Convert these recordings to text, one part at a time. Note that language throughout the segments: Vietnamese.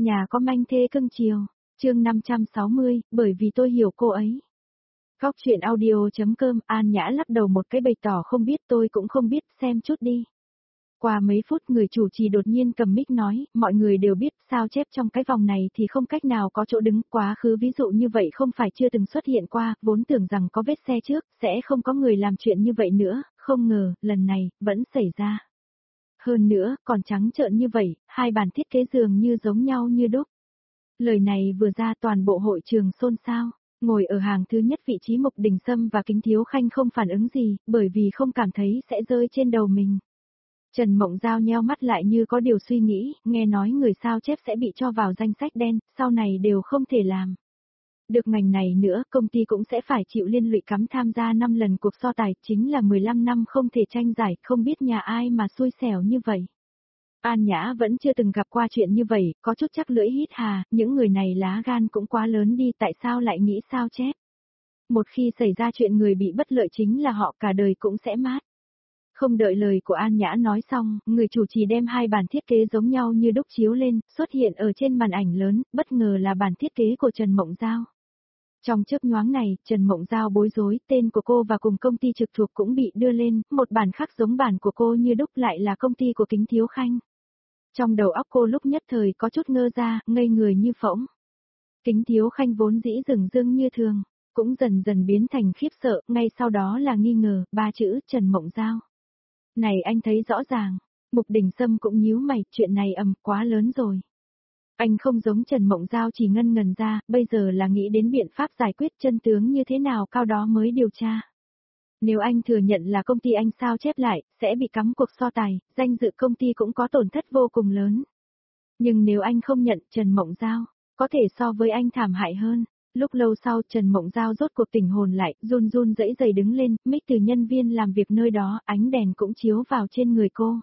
Nhà có manh thê cưng chiều, chương 560, bởi vì tôi hiểu cô ấy. Góc chuyện audio.com. An Nhã lắc đầu một cái bày tỏ không biết, tôi cũng không biết, xem chút đi. Qua mấy phút người chủ trì đột nhiên cầm mic nói, mọi người đều biết sao chép trong cái vòng này thì không cách nào có chỗ đứng, quá khứ ví dụ như vậy không phải chưa từng xuất hiện qua, vốn tưởng rằng có vết xe trước, sẽ không có người làm chuyện như vậy nữa, không ngờ, lần này, vẫn xảy ra. Hơn nữa, còn trắng trợn như vậy, hai bản thiết kế dường như giống nhau như đúc. Lời này vừa ra toàn bộ hội trường xôn xao, ngồi ở hàng thứ nhất vị trí Mục Đình Sâm và Kính Thiếu Khanh không phản ứng gì, bởi vì không cảm thấy sẽ rơi trên đầu mình. Trần Mộng Giao nheo mắt lại như có điều suy nghĩ, nghe nói người sao chép sẽ bị cho vào danh sách đen, sau này đều không thể làm. Được ngành này nữa, công ty cũng sẽ phải chịu liên lụy cắm tham gia 5 lần cuộc so tài, chính là 15 năm không thể tranh giải, không biết nhà ai mà xui xẻo như vậy. An Nhã vẫn chưa từng gặp qua chuyện như vậy, có chút chắc lưỡi hít hà, những người này lá gan cũng quá lớn đi, tại sao lại nghĩ sao chép. Một khi xảy ra chuyện người bị bất lợi chính là họ, cả đời cũng sẽ mát. Không đợi lời của An Nhã nói xong, người chủ trì đem hai bản thiết kế giống nhau như đúc chiếu lên, xuất hiện ở trên màn ảnh lớn, bất ngờ là bản thiết kế của Trần Mộng Giao. Trong chớp nhoáng này, Trần Mộng Giao bối rối, tên của cô và cùng công ty trực thuộc cũng bị đưa lên, một bản khác giống bản của cô như đúc lại là công ty của Kính Thiếu Khanh. Trong đầu óc cô lúc nhất thời có chút ngơ ra, ngây người như phỗng. Kính Thiếu Khanh vốn dĩ rừng rưng như thường, cũng dần dần biến thành khiếp sợ, ngay sau đó là nghi ngờ, ba chữ Trần Mộng Giao. Này anh thấy rõ ràng, Mục Đình Sâm cũng nhíu mày, chuyện này quá lớn rồi. Anh không giống Trần Mộng Giao chỉ ngân ngần ra, bây giờ là nghĩ đến biện pháp giải quyết chân tướng như thế nào cao đó mới điều tra. Nếu anh thừa nhận là công ty anh sao chép lại, sẽ bị cắm cuộc so tài, danh dự công ty cũng có tổn thất vô cùng lớn. Nhưng nếu anh không nhận, Trần Mộng Giao, có thể so với anh thảm hại hơn. Lúc lâu sau Trần Mộng Giao rốt cuộc tỉnh hồn lại, run run rẩy rẩy đứng lên, mic từ nhân viên làm việc nơi đó, ánh đèn cũng chiếu vào trên người cô.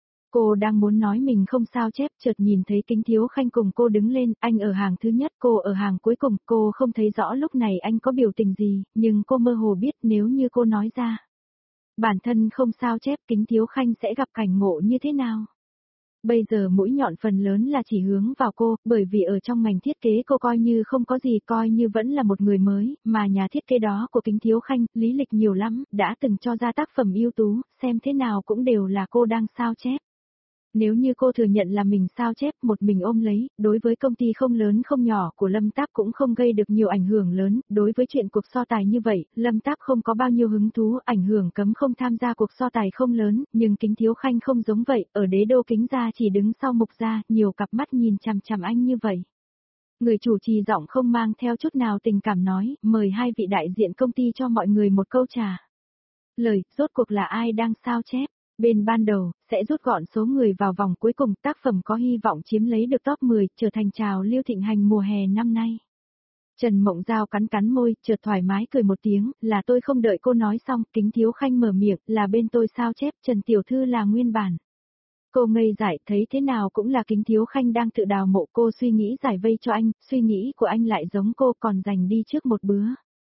Cô đang muốn nói mình không sao chép, chợt nhìn thấy Kính Thiếu Khanh cùng cô đứng lên, anh ở hàng thứ nhất, cô ở hàng cuối cùng, cô không thấy rõ lúc này anh có biểu tình gì, nhưng cô mơ hồ biết nếu như cô nói ra. Bản thân không sao chép, Kính Thiếu Khanh sẽ gặp cảnh ngộ như thế nào? Bây giờ mũi nhọn phần lớn là chỉ hướng vào cô, bởi vì ở trong ngành thiết kế cô coi như không có gì, coi như vẫn là một người mới, mà nhà thiết kế đó của Kính Thiếu Khanh, lý lịch nhiều lắm, đã từng cho ra tác phẩm ưu tú, xem thế nào cũng đều là cô đang sao chép. Nếu như cô thừa nhận là mình sao chép một mình ôm lấy, đối với công ty không lớn không nhỏ của Lâm Táp cũng không gây được nhiều ảnh hưởng lớn, đối với chuyện cuộc so tài như vậy, Lâm Táp không có bao nhiêu hứng thú, ảnh hưởng cấm không tham gia cuộc so tài không lớn, nhưng Kính Thiếu Khanh không giống vậy, ở đế đô Kính gia chỉ đứng sau Mục gia, nhiều cặp mắt nhìn chằm chằm anh như vậy. Người chủ trì giọng không mang theo chút nào tình cảm nói, mời hai vị đại diện công ty cho mọi người một câu trả lời, rốt cuộc là ai đang sao chép. Bên ban đầu, sẽ rút gọn số người vào vòng cuối cùng, tác phẩm có hy vọng chiếm lấy được top 10, trở thành trào lưu thịnh hành mùa hè năm nay. Trần Mộng Giao cắn cắn môi, chợt thoải mái cười một tiếng, là tôi không đợi cô nói xong, Kính Thiếu Khanh mở miệng, là bên tôi sao chép, Trần Tiểu Thư là nguyên bản. Cô ngây dại, thấy thế nào cũng là Kính Thiếu Khanh đang tự đào mộ cô, suy nghĩ giải vây cho anh, suy nghĩ của anh lại giống cô, còn giành đi trước một bữa.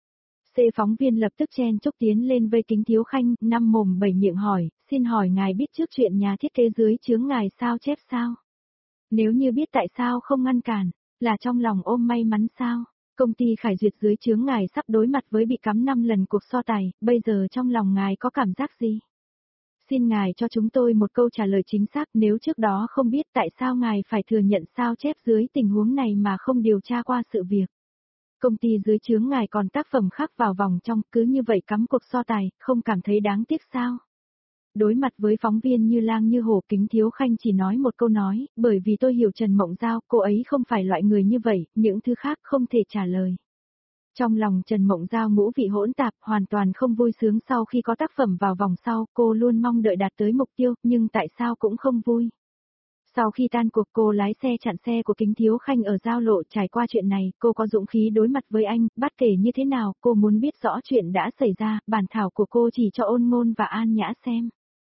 Phóng viên lập tức chen chúc tiến lên vây Kính Thiếu Khanh, năm mồm bảy miệng hỏi, xin hỏi ngài biết trước chuyện nhà thiết kế dưới chướng ngài sao chép sao? Nếu như biết tại sao không ngăn cản, là trong lòng ôm may mắn sao? Công ty Khải Duyệt dưới chướng ngài sắp đối mặt với bị cắm 5 lần cuộc so tài, bây giờ trong lòng ngài có cảm giác gì? Xin ngài cho chúng tôi một câu trả lời chính xác, nếu trước đó không biết tại sao ngài phải thừa nhận sao chép dưới tình huống này mà không điều tra qua sự việc. Công ty dưới chướng ngài còn tác phẩm khác vào vòng trong, cứ như vậy cắm cuộc so tài, không cảm thấy đáng tiếc sao? Đối mặt với phóng viên như lang như hổ, Kính Thiếu Khanh chỉ nói một câu nói, bởi vì tôi hiểu Trần Mộng Giao, cô ấy không phải loại người như vậy, những thứ khác không thể trả lời. Trong lòng Trần Mộng Giao ngũ vị hỗn tạp, hoàn toàn không vui sướng sau khi có tác phẩm vào vòng sau, cô luôn mong đợi đạt tới mục tiêu, nhưng tại sao cũng không vui. Sau khi tan cuộc cô lái xe chặn xe của Kính Thiếu Khanh ở giao lộ, trải qua chuyện này, cô có dũng khí đối mặt với anh, bất kể như thế nào, cô muốn biết rõ chuyện đã xảy ra, bản thảo của cô chỉ cho Ôn Ngôn và An Nhã xem.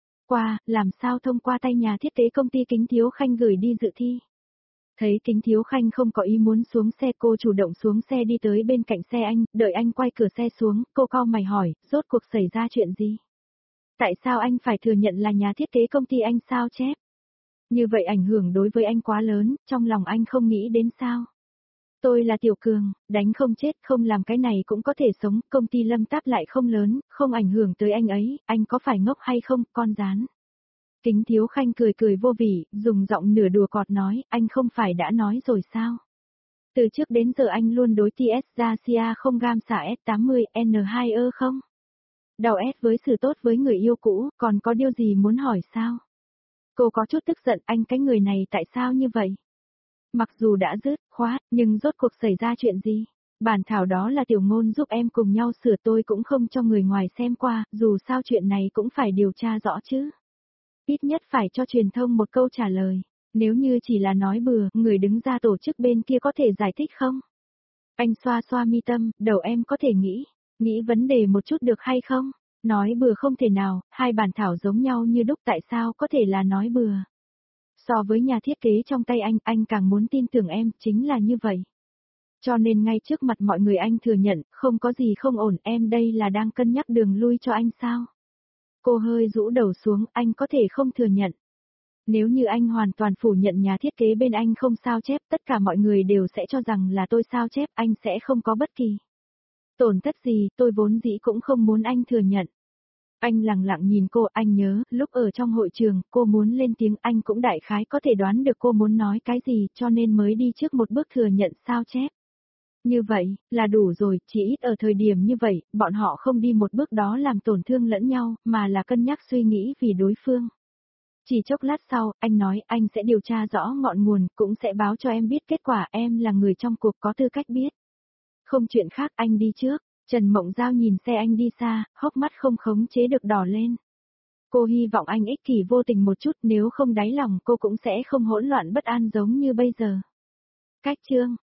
Làm sao thông qua tay nhà thiết kế công ty Kính Thiếu Khanh gửi đi dự thi. Thấy Kính Thiếu Khanh không có ý muốn xuống xe, cô chủ động xuống xe đi tới bên cạnh xe anh, đợi anh quay cửa xe xuống, cô cau mày hỏi, rốt cuộc xảy ra chuyện gì? Tại sao anh phải thừa nhận là nhà thiết kế công ty anh sao chép? Như vậy ảnh hưởng đối với anh quá lớn, trong lòng anh không nghĩ đến sao? Tôi là Tiểu Cường, đánh không chết, không làm cái này cũng có thể sống, công ty Lâm Táp lại không lớn, không ảnh hưởng tới anh ấy, anh có phải ngốc hay không, con rán. Kính Thiếu Khanh cười cười vô vị, dùng giọng nửa đùa cọt nói, anh không phải đã nói rồi sao? Từ trước đến giờ anh luôn đối TS Garcia không gam xả S80 N2E không? Đầu S với sự tốt với người yêu cũ, còn có điều gì muốn hỏi sao? Cô có chút tức giận anh cái người này tại sao như vậy? Mặc dù đã dứt khoát, nhưng rốt cuộc xảy ra chuyện gì? Bản thảo đó là Tiểu Ngôn giúp em cùng nhau sửa, tôi cũng không cho người ngoài xem qua, dù sao chuyện này cũng phải điều tra rõ chứ. Ít nhất phải cho truyền thông một câu trả lời. Nếu như chỉ là nói bừa, người đứng ra tổ chức bên kia có thể giải thích không? Anh xoa xoa mi tâm, đầu em có thể nghĩ vấn đề một chút được hay không? Nói bừa không thể nào, hai bản thảo giống nhau như đúc tại sao có thể là nói bừa? So với nhà thiết kế trong tay anh càng muốn tin tưởng em, chính là như vậy. Cho nên ngay trước mặt mọi người anh thừa nhận, không có gì không ổn, em đây là đang cân nhắc đường lui cho anh sao? Cô hơi rũ đầu xuống, anh có thể không thừa nhận. Nếu như anh hoàn toàn phủ nhận nhà thiết kế bên anh không sao chép, tất cả mọi người đều sẽ cho rằng là tôi sao chép, anh sẽ không có bất kỳ tổn thất gì, tôi vốn dĩ cũng không muốn anh thừa nhận. Anh lặng lặng nhìn cô, anh nhớ, lúc ở trong hội trường, cô muốn lên tiếng, anh cũng đại khái có thể đoán được cô muốn nói cái gì, cho nên mới đi trước một bước thừa nhận sao chép. Như vậy, là đủ rồi, chỉ ít ở thời điểm như vậy, bọn họ không đi một bước đó làm tổn thương lẫn nhau, mà là cân nhắc suy nghĩ vì đối phương. Chỉ chốc lát sau, anh nói anh sẽ điều tra rõ ngọn nguồn, cũng sẽ báo cho em biết kết quả, em là người trong cuộc có tư cách biết. Không chuyện khác, anh đi trước. Trần Mộng Giao nhìn xe anh đi xa, hốc mắt không khống chế được đỏ lên. Cô hy vọng anh ích kỷ vô tình một chút, nếu không đáy lòng cô cũng sẽ không hỗn loạn bất an giống như bây giờ. Cách chương